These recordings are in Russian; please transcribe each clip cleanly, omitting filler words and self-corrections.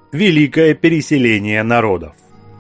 Великое переселение народов.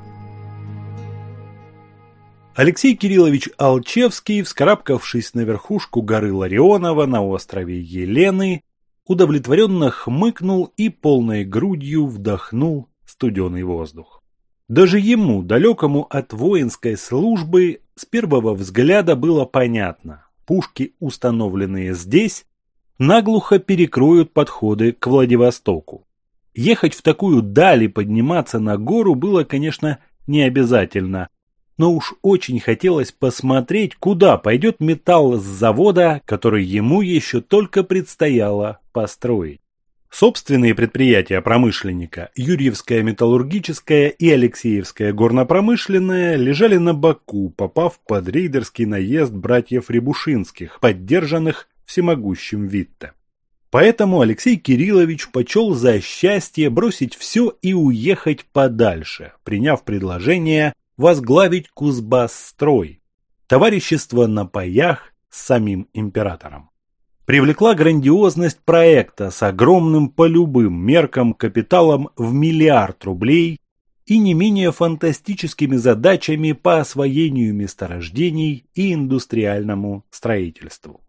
Алексей Кириллович Алчевский, вскарабкавшись на верхушку горы Ларионова на острове Елены, удовлетворенно хмыкнул и полной грудью вдохнул студеный воздух. Даже ему, далекому от воинской службы, с первого взгляда было понятно: пушки, установленные здесь, наглухо перекроют подходы к Владивостоку. Ехать в такую даль и подниматься на гору было, конечно, не обязательно, но уж очень хотелось посмотреть, куда пойдет металл с завода, который ему еще только предстояло построить. Собственные предприятия промышленника, Юрьевское металлургическое и Алексеевское горнопромышленное, лежали на боку, попав под рейдерский наезд братьев Рябушинских, поддержанных всемогущим Витте. Поэтому Алексей Кириллович почел за счастье бросить все и уехать подальше, приняв предложение возглавить Кузбасстрой, товарищество на паях с самим императором. Привлекла грандиозность проекта с огромным по любым меркам капиталом в 1 миллиард рублей и не менее фантастическими задачами по освоению месторождений и индустриальному строительству.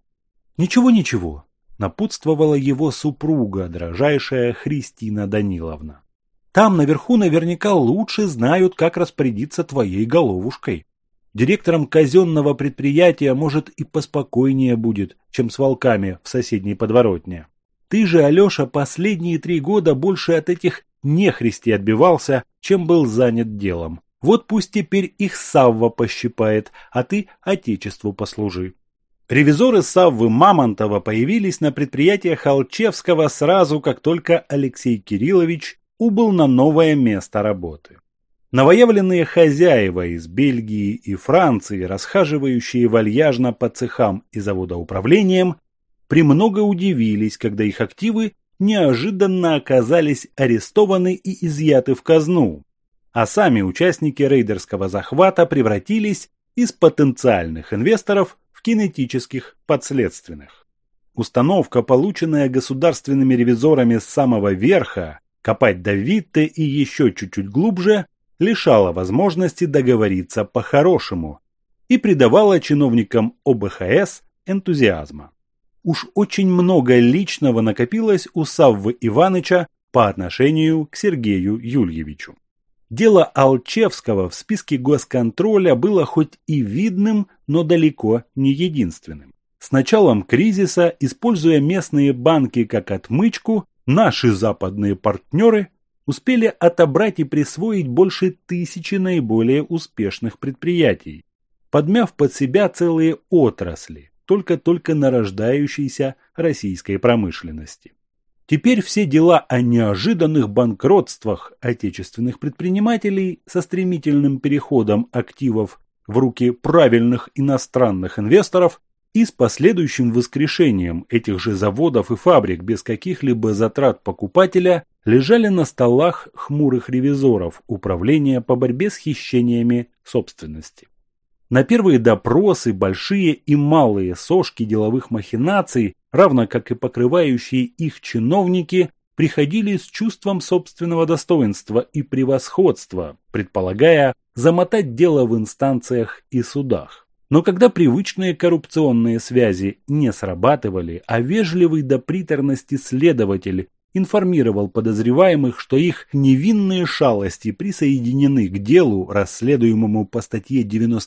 Ничего, напутствовала его супруга, дрожайшая Христина Даниловна. Там наверху наверняка лучше знают, как распорядиться твоей головушкой. Директором казенного предприятия, может, и поспокойнее будет, чем с волками в соседней подворотне. Ты же, Алеша, последние 3 года больше от этих нехристи отбивался, чем был занят делом. Вот пусть теперь их Савва пощипает, а ты отечеству послужи. Ревизоры Саввы Мамонтова появились на предприятиях Алчевского сразу, как только Алексей Кириллович убыл на новое место работы. Новоявленные хозяева из Бельгии и Франции, расхаживающие вальяжно по цехам и заводоуправлениям, премного удивились, когда их активы неожиданно оказались арестованы и изъяты в казну, а сами участники рейдерского захвата превратились из потенциальных инвесторов в кинетических подследственных. Установка, полученная государственными ревизорами с самого верха, копать до Витте и еще чуть-чуть глубже, лишала возможности договориться по-хорошему и придавала чиновникам ОБХС энтузиазма. Уж очень много личного накопилось у Саввы Иваныча по отношению к Сергею Юльевичу. Дело Алчевского в списке госконтроля было хоть и видным, но далеко не единственным. С началом кризиса, используя местные банки как отмычку, наши западные партнеры успели отобрать и присвоить больше 1000 наиболее успешных предприятий, подмяв под себя целые отрасли только-только нарождающейся российской промышленности. Теперь все дела о неожиданных банкротствах отечественных предпринимателей со стремительным переходом активов в руки правильных иностранных инвесторов и с последующим воскрешением этих же заводов и фабрик без каких-либо затрат покупателя лежали на столах хмурых ревизоров Управления по борьбе с хищениями собственности. На первые допросы большие и малые сошки деловых махинаций, равно как и покрывающие их чиновники, приходили с чувством собственного достоинства и превосходства, предполагая замотать дело в инстанциях и судах. Но когда привычные коррупционные связи не срабатывали, а вежливый до приторности следователь информировал подозреваемых, что их невинные шалости присоединены к делу, расследуемому по статье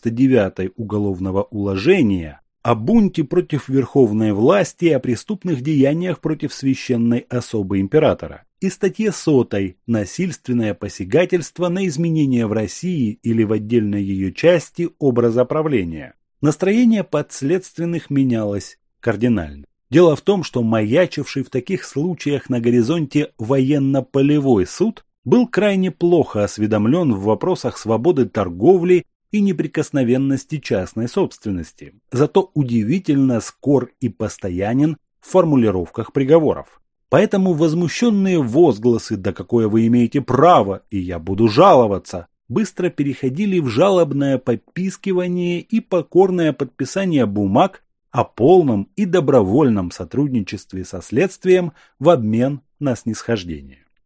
99 Уголовного уложения, о бунте против верховной власти и о преступных деяниях против священной особы императора, и статье 100 «Насильственное посягательство на изменения в России или в отдельной ее части образа правления». Настроение подследственных менялось кардинально. Дело в том, что маячивший в таких случаях на горизонте военно-полевой суд был крайне плохо осведомлен в вопросах свободы торговли и неприкосновенности частной собственности, зато удивительно скор и постоянен в формулировках приговоров. Поэтому возмущенные возгласы «да какое вы имеете право, и я буду жаловаться» быстро переходили в жалобное попискивание и покорное подписание бумаг о полном и добровольном сотрудничестве со следствием в обмен на снисхождение.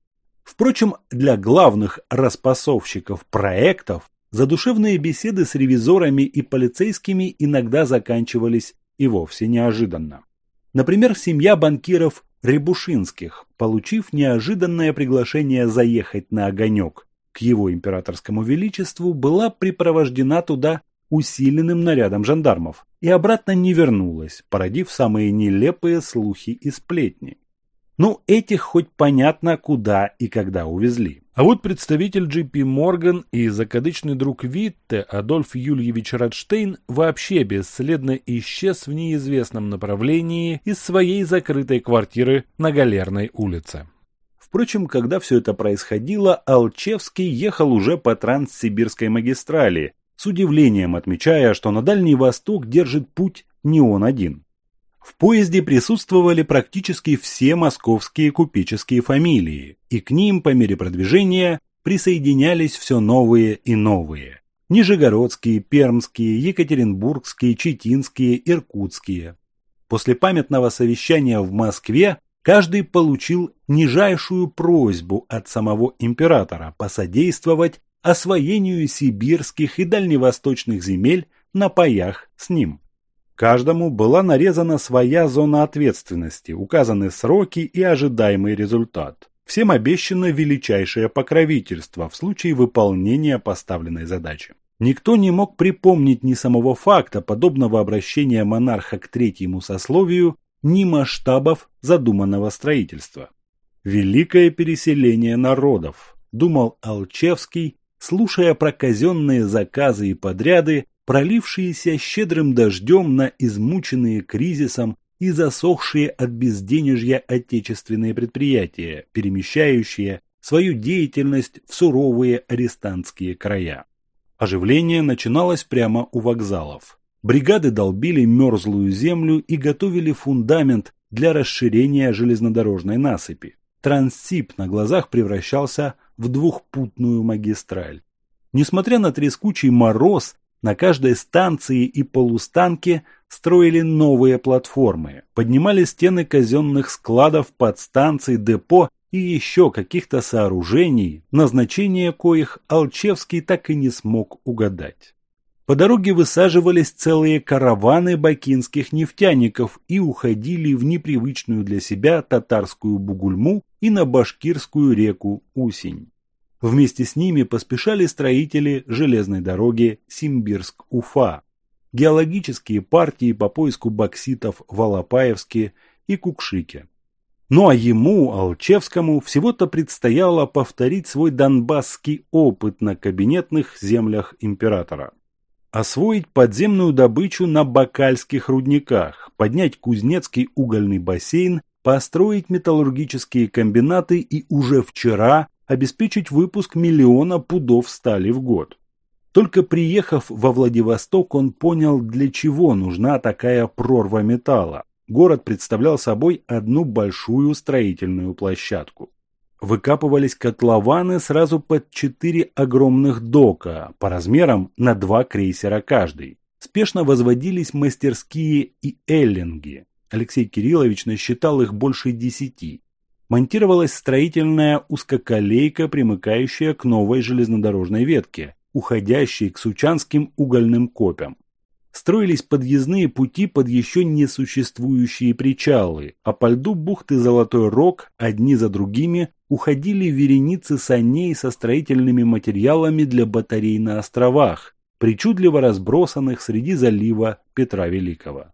Впрочем, для главных распасовщиков проектов задушевные беседы с ревизорами и полицейскими иногда заканчивались и вовсе неожиданно. Например, семья банкиров Рябушинских, получив неожиданное приглашение заехать на огонек к его императорскому величеству, была припровождена туда усиленным нарядом жандармов и обратно не вернулась, породив самые нелепые слухи и сплетни. Ну, этих хоть понятно, куда и когда увезли. А вот представитель JP Morgan и закадычный друг Витте Адольф Юльевич Радштейн вообще бесследно исчез в неизвестном направлении из своей закрытой квартиры на Галерной улице. Впрочем, когда все это происходило, Алчевский ехал уже по Транссибирской магистрали, с удивлением отмечая, что на Дальний Восток держит путь не он один. В поезде присутствовали практически все московские купеческие фамилии, и к ним по мере продвижения присоединялись все новые и новые. Нижегородские, пермские, екатеринбургские, читинские, иркутские. После памятного совещания в Москве каждый получил нижайшую просьбу от самого императора посодействовать освоению сибирских и дальневосточных земель на паях с ним. Каждому была нарезана своя зона ответственности, указаны сроки и ожидаемый результат. Всем обещано величайшее покровительство в случае выполнения поставленной задачи. Никто не мог припомнить ни самого факта подобного обращения монарха к третьему сословию, ни масштабов задуманного строительства. «Великое переселение народов», – думал Алчевский, слушая про казенные заказы и подряды, пролившиеся щедрым дождем на измученные кризисом и засохшие от безденежья отечественные предприятия, перемещающие свою деятельность в суровые арестантские края. Оживление начиналось прямо у вокзалов. Бригады долбили мерзлую землю и готовили фундамент для расширения железнодорожной насыпи. Транссиб на глазах превращался в двухпутную магистраль. Несмотря на трескучий мороз, на каждой станции и полустанке строили новые платформы, поднимали стены казенных складов, подстанций, депо и еще каких-то сооружений, назначение коих Алчевский так и не смог угадать. По дороге высаживались целые караваны бакинских нефтяников и уходили в непривычную для себя татарскую Бугульму и на башкирскую реку Усень. Вместе с ними поспешали строители железной дороги Симбирск-Уфа, геологические партии по поиску бокситов в Алапаевске и Кукшике. Ну а ему, Алчевскому, всего-то предстояло повторить свой донбасский опыт на кабинетных землях императора. Освоить подземную добычу на бакальских рудниках, поднять Кузнецкий угольный бассейн, построить металлургические комбинаты и уже вчера обеспечить выпуск 1 миллиона пудов стали в год. Только приехав во Владивосток, он понял, для чего нужна такая прорва металла. Город представлял собой одну большую строительную площадку. Выкапывались котлованы сразу под 4 огромных дока, по размерам на 2 крейсера каждый. Спешно возводились мастерские и эллинги. Алексей Кириллович насчитал их больше 10. Монтировалась строительная узкоколейка, примыкающая к новой железнодорожной ветке, уходящей к Сучанским угольным копям. Строились подъездные пути под еще не существующие причалы, а по льду бухты Золотой Рог одни за другими уходили вереницы саней со строительными материалами для батарей на островах, причудливо разбросанных среди залива Петра Великого.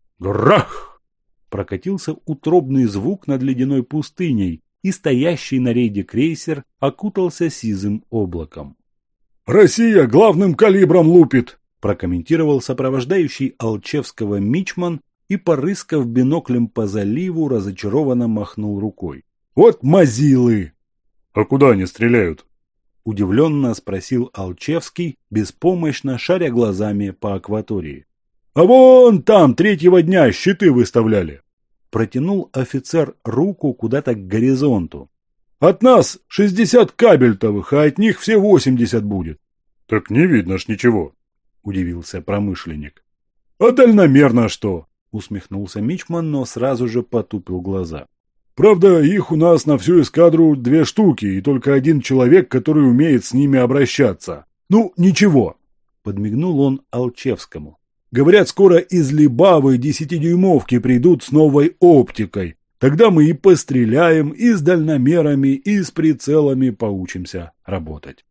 Грах! Прокатился утробный звук над ледяной пустыней, и стоящий на рейде крейсер окутался сизым облаком. «Россия главным калибром лупит!» прокомментировал сопровождающий Алчевского мичман и, порыскав биноклем по заливу, разочарованно махнул рукой. «Вот мазилы!» «А куда они стреляют?» удивленно спросил Алчевский, беспомощно шаря глазами по акватории. «А вон там 3-го дня щиты выставляли!» Протянул офицер руку куда-то к горизонту. «От нас 60 кабельтовых, а от них все 80 будет». «Так не видно ж ничего», – удивился промышленник. «А дальномерно что?» – усмехнулся мичман, но сразу же потупил глаза. Правда, их у нас на всю эскадру 2 штуки, и только 1 человек, который умеет с ними обращаться. Ну, ничего. Подмигнул он Алчевскому. Говорят, скоро из Либавы 10-дюймовки придут с новой оптикой. Тогда мы и постреляем, и с дальномерами, и с прицелами поучимся работать.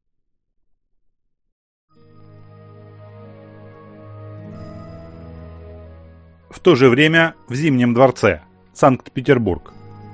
В то же время в Зимнем дворце, Санкт-Петербург.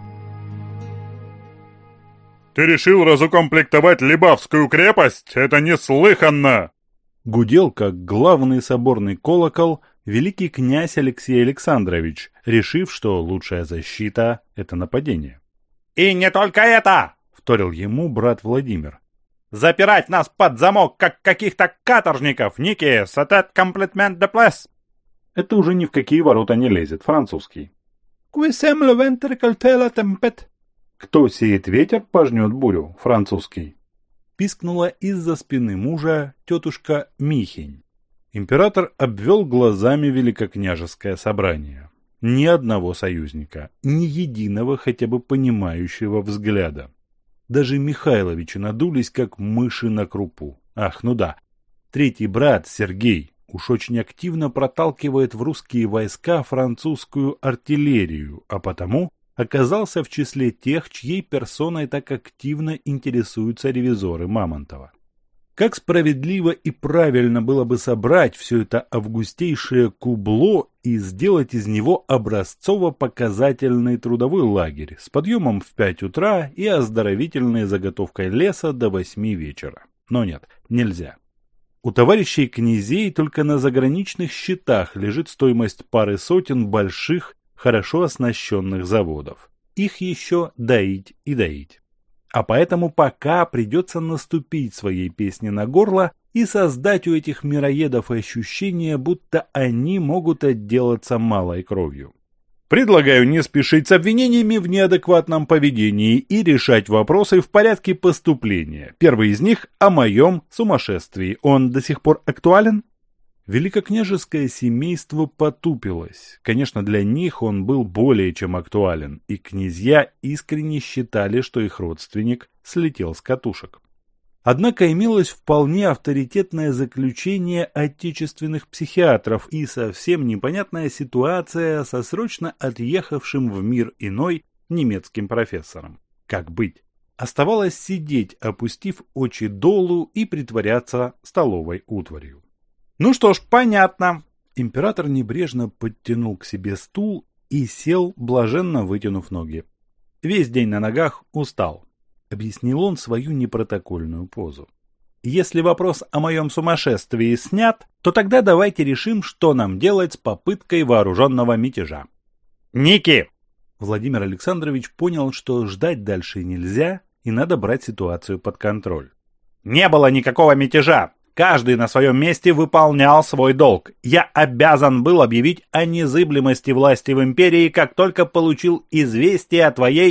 «Ты решил разукомплектовать Либавскую крепость? Это неслыханно!» Гудел, как главный соборный колокол, великий князь Алексей Александрович, решив, что лучшая защита – это нападение. «И не только это!» – вторил ему брат Владимир. «Запирать нас под замок, как каких-то каторжников! Ники, сатет комплетмент де плес!» Это уже ни в какие ворота не лезет, французский. «Куисем ле вентер кальтела темпет!» Кто сеет ветер, пожнет бурю, французский. Пискнула из-за спины мужа тетушка Михень. Император обвел глазами великокняжеское собрание. Ни одного союзника, ни единого хотя бы понимающего взгляда. Даже Михайловичи надулись, как мыши на крупу. Ах, ну да, третий брат Сергей уж очень активно проталкивает в русские войска французскую артиллерию, а потому оказался в числе тех, чьей персоной так активно интересуются ревизоры Мамонтова. Как справедливо и правильно было бы собрать все это августейшее кубло и сделать из него образцово-показательный трудовой лагерь с подъемом в 5 утра и оздоровительной заготовкой леса до 8 вечера. Но нет, нельзя. У товарищей князей только на заграничных счетах лежит стоимость пары сотен больших, хорошо оснащенных заводов. Их еще доить и доить. А поэтому пока придется наступить своей песне на горло и создать у этих мироедов ощущение, будто они могут отделаться малой кровью. Предлагаю не спешить с обвинениями в неадекватном поведении и решать вопросы в порядке поступления. Первый из них о моем сумасшествии. Он до сих пор актуален? Великокняжеское семейство потупилось. Конечно, для них он был более чем актуален, и князья искренне считали, что их родственник слетел с катушек. Однако имелось вполне авторитетное заключение отечественных психиатров и совсем непонятная ситуация со срочно отъехавшим в мир иной немецким профессором. Как быть? Оставалось сидеть, опустив очи долу и притворяться столовой утварью. «Ну что ж, понятно». Император небрежно подтянул к себе стул и сел, блаженно вытянув ноги. «Весь день на ногах, устал», — объяснил он свою непротокольную позу. «Если вопрос о моем сумасшествии снят, то тогда давайте решим, что нам делать с попыткой вооруженного мятежа». «Ники!» Владимир Александрович понял, что ждать дальше нельзя и надо брать ситуацию под контроль. «Не было никакого мятежа! Каждый на своем месте выполнял свой долг. Я обязан был объявить о незыблемости власти в империи, как только получил известие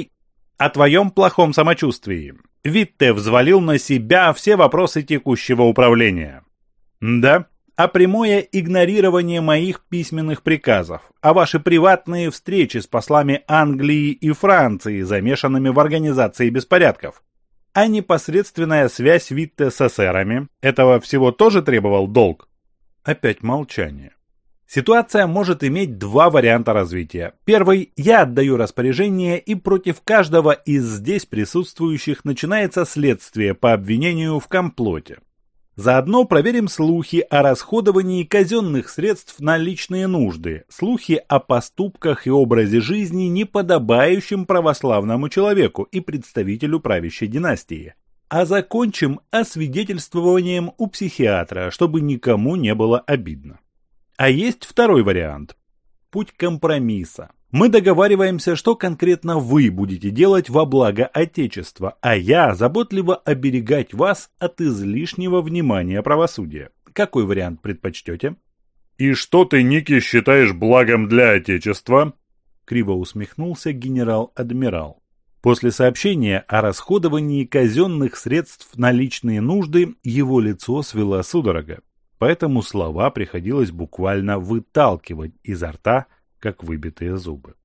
о твоем плохом самочувствии. Витте взвалил на себя все вопросы текущего управления. Да, а прямое игнорирование моих письменных приказов, а ваши приватные встречи с послами Англии и Франции, замешанными в организации беспорядков. А непосредственная связь Витте с эсерами, этого всего тоже требовал долг?» Опять молчание. Ситуация может иметь два варианта развития. Первый – я отдаю распоряжение, и против каждого из здесь присутствующих начинается следствие по обвинению в комплоте. Заодно проверим слухи о расходовании казенных средств на личные нужды, слухи о поступках и образе жизни, неподобающем православному человеку и представителю правящей династии. А закончим освидетельствованием у психиатра, чтобы никому не было обидно. А есть второй вариант. Путь компромисса. Мы договариваемся, что конкретно вы будете делать во благо Отечества, а я заботливо оберегать вас от излишнего внимания правосудия. Какой вариант предпочтете? «И что ты, Ники, считаешь благом для Отечества?» Криво усмехнулся генерал-адмирал. После сообщения о расходовании казенных средств на личные нужды его лицо свело судорога, поэтому слова приходилось буквально выталкивать изо рта, как выбитые зубы.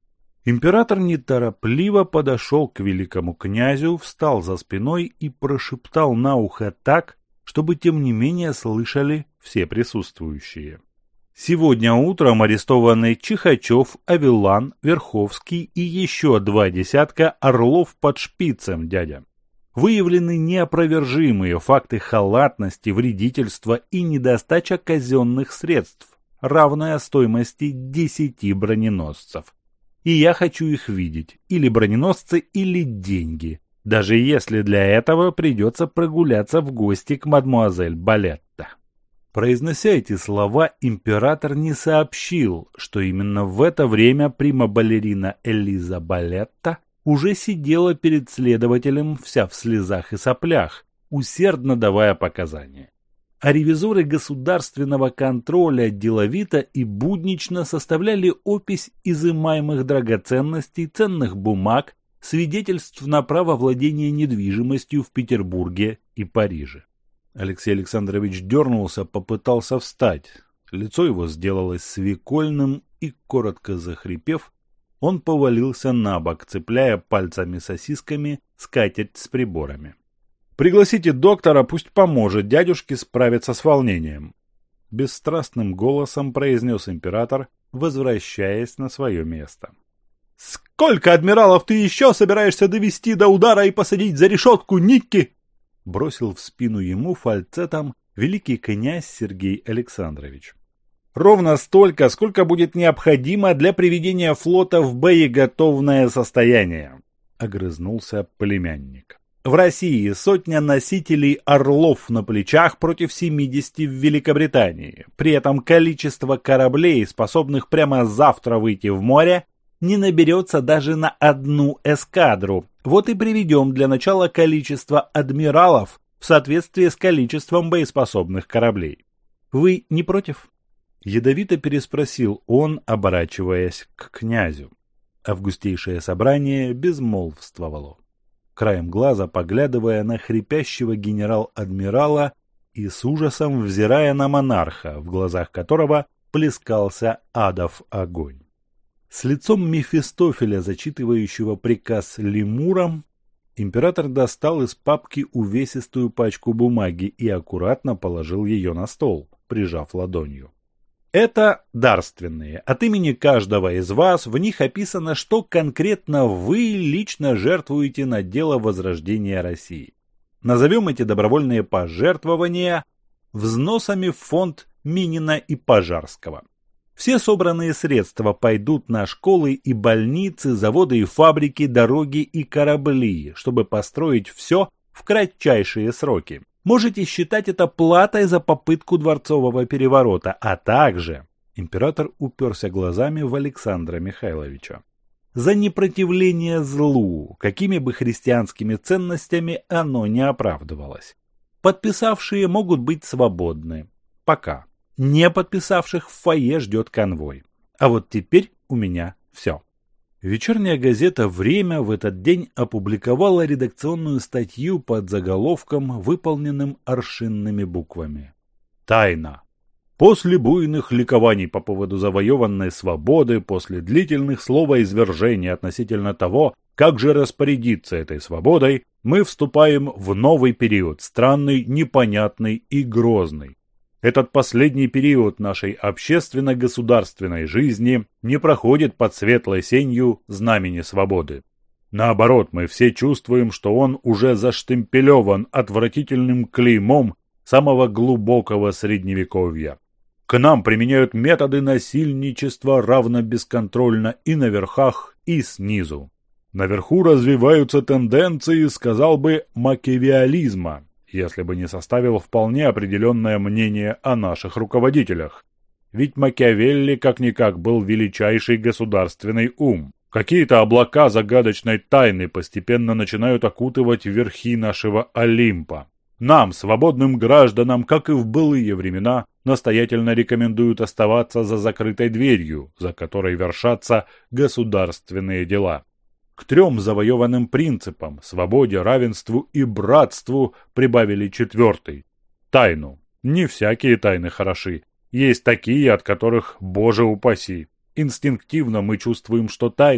Император неторопливо подошел к великому князю, встал за спиной и прошептал на ухо так, чтобы тем не менее слышали все присутствующие. Сегодня утром арестованы Чихачев, Авеллан, Верховский и еще 2 десятка орлов под Шпицем, дядя. Выявлены неопровержимые факты халатности, вредительства и недостача казенных средств, равная стоимости 10 броненосцев. И я хочу их видеть, или броненосцы, или деньги, даже если для этого придется прогуляться в гости к мадмуазель Балетта. Произнося эти слова, император не сообщил, что именно в это время прима-балерина Элиза Балетта уже сидела перед следователем вся в слезах и соплях, усердно давая показания. А ревизоры государственного контроля деловито и буднично составляли опись изымаемых драгоценностей, ценных бумаг, свидетельств на право владения недвижимостью в Петербурге и Париже. Алексей Александрович дернулся, попытался встать. Лицо его сделалось свекольным и, коротко захрипев, он повалился на бок, цепляя пальцами-сосисками скатерть с приборами. «Пригласите доктора, пусть поможет дядюшке справиться с волнением», — бесстрастным голосом произнес император, возвращаясь на свое место. «Сколько адмиралов ты еще собираешься довести до удара и посадить за решетку, Никки?» — бросил в спину ему фальцетом великий князь Сергей Александрович. «Ровно столько, сколько будет необходимо для приведения флота в боеготовное состояние», — огрызнулся племянник. «В России 100 носителей «Орлов» на плечах против 70 в Великобритании. При этом количество кораблей, способных прямо завтра выйти в море, не наберется даже на 1 эскадру. Вот и приведем для начала количество адмиралов в соответствии с количеством боеспособных кораблей. Вы не против?» Ядовито переспросил он, оборачиваясь к князю. Августейшее собрание безмолвствовало, краем глаза поглядывая на хрипящего генерал-адмирала и с ужасом взирая на монарха, в глазах которого плескался адов огонь. С лицом Мефистофеля, зачитывающего приказ лемурам, император достал из папки увесистую пачку бумаги и аккуратно положил ее на стол, прижав ладонью. «Это дарственные. От имени каждого из вас в них описано, что конкретно вы лично жертвуете на дело возрождения России. Назовем эти добровольные пожертвования взносами в фонд Минина и Пожарского. Все собранные средства пойдут на школы и больницы, заводы и фабрики, дороги и корабли, чтобы построить все в кратчайшие сроки. Можете считать это платой за попытку дворцового переворота, а также, император уперся глазами в Александра Михайловича, за непротивление злу, какими бы христианскими ценностями оно не оправдывалось. Подписавшие могут быть свободны. Пока. Не подписавших в фойе ждет конвой. А вот теперь у меня все. Вечерняя газета «Время» в этот день опубликовала редакционную статью под заголовком, выполненным аршинными буквами. «Тайна. После буйных ликований по поводу завоеванной свободы, после длительных словоизвержений относительно того, как же распорядиться этой свободой, мы вступаем в новый период, странный, непонятный и грозный. Этот последний период нашей общественно-государственной жизни не проходит под светлой сенью знамени свободы. Наоборот, мы все чувствуем, что он уже заштемпелеван отвратительным клеймом самого глубокого средневековья. К нам применяют методы насильничества равно бесконтрольно и на верхах, и снизу. Наверху развиваются тенденции, сказал бы, макиавеллизма, если бы не составил вполне определенное мнение о наших руководителях. Ведь Макиавелли как-никак был величайший государственный ум. Какие-то облака загадочной тайны постепенно начинают окутывать верхи нашего Олимпа. Нам, свободным гражданам, как и в былые времена, настоятельно рекомендуют оставаться за закрытой дверью, за которой вершатся государственные дела. К 3 завоеванным принципам – свободе, равенству и братству – прибавили 4 – тайну. Не всякие тайны хороши. Есть такие, от которых, Боже упаси. Инстинктивно мы чувствуем, что тайны,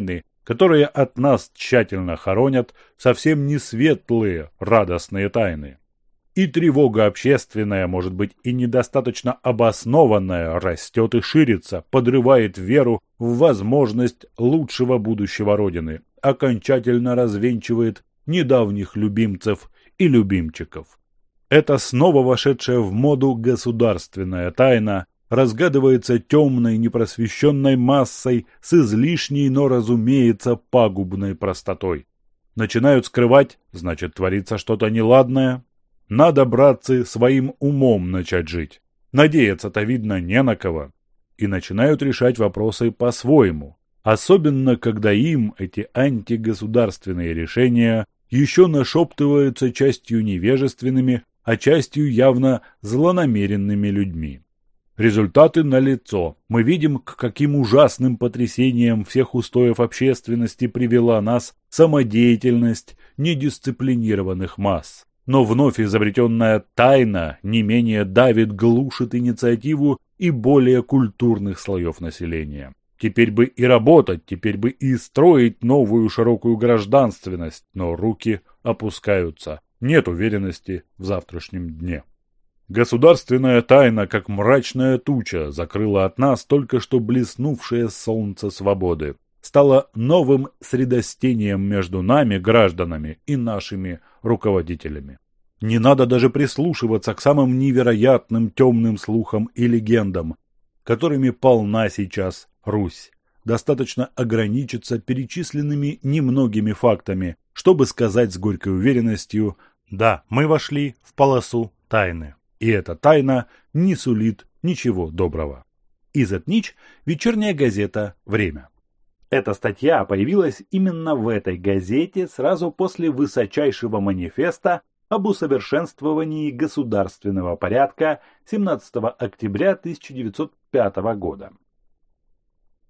которые от нас тщательно хоронят совсем не светлые, радостные тайны. И тревога общественная, может быть, и недостаточно обоснованная, растет и ширится, подрывает веру в возможность лучшего будущего Родины, окончательно развенчивает недавних любимцев и любимчиков. Эта снова вошедшая в моду государственная тайна разгадывается темной непросвещенной массой с излишней, но, разумеется, пагубной простотой. Начинают скрывать, значит, творится что-то неладное. Надо, братцы, своим умом начать жить. Надеяться-то, видно, не на кого. И начинают решать вопросы по-своему. Особенно, когда им эти антигосударственные решения еще нашептываются частью невежественными, а частью явно злонамеренными людьми. Результаты налицо. Мы видим, к каким ужасным потрясениям всех устоев общественности привела нас самодеятельность недисциплинированных масс. Но вновь изобретенная тайна не менее давит, глушит инициативу и более культурных слоев населения. Теперь бы и работать, теперь бы и строить новую широкую гражданственность, но руки опускаются. Нет уверенности в завтрашнем дне. Государственная тайна, как мрачная туча, закрыла от нас только что блеснувшее солнце свободы. Стала новым средостением между нами, гражданами, и нашими руководителями. Не надо даже прислушиваться к самым невероятным темным слухам и легендам, которыми полна сейчас Русь. Достаточно ограничиться перечисленными немногими фактами, чтобы сказать с горькой уверенностью: да, мы вошли в полосу тайны. И эта тайна не сулит ничего доброго. Изетнич, вечерняя газета «Время». Эта статья появилась именно в этой газете сразу после высочайшего манифеста об усовершенствовании государственного порядка 17 октября 1905 года.